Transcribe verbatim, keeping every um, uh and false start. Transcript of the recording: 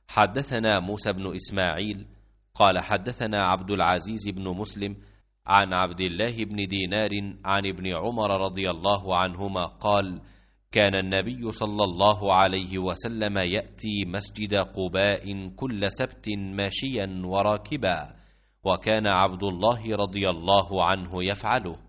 حدثنا موسى بن إسماعيل قال حدثنا عبد العزيز بن مسلم عن عبد الله بن دينار عن ابن عمر رضي الله عنهما قال: كان النبي صلى الله عليه وسلم يأتي مسجد قباء كل سبت ماشيا وراكبا، وكان عبد الله رضي الله عنه يفعله.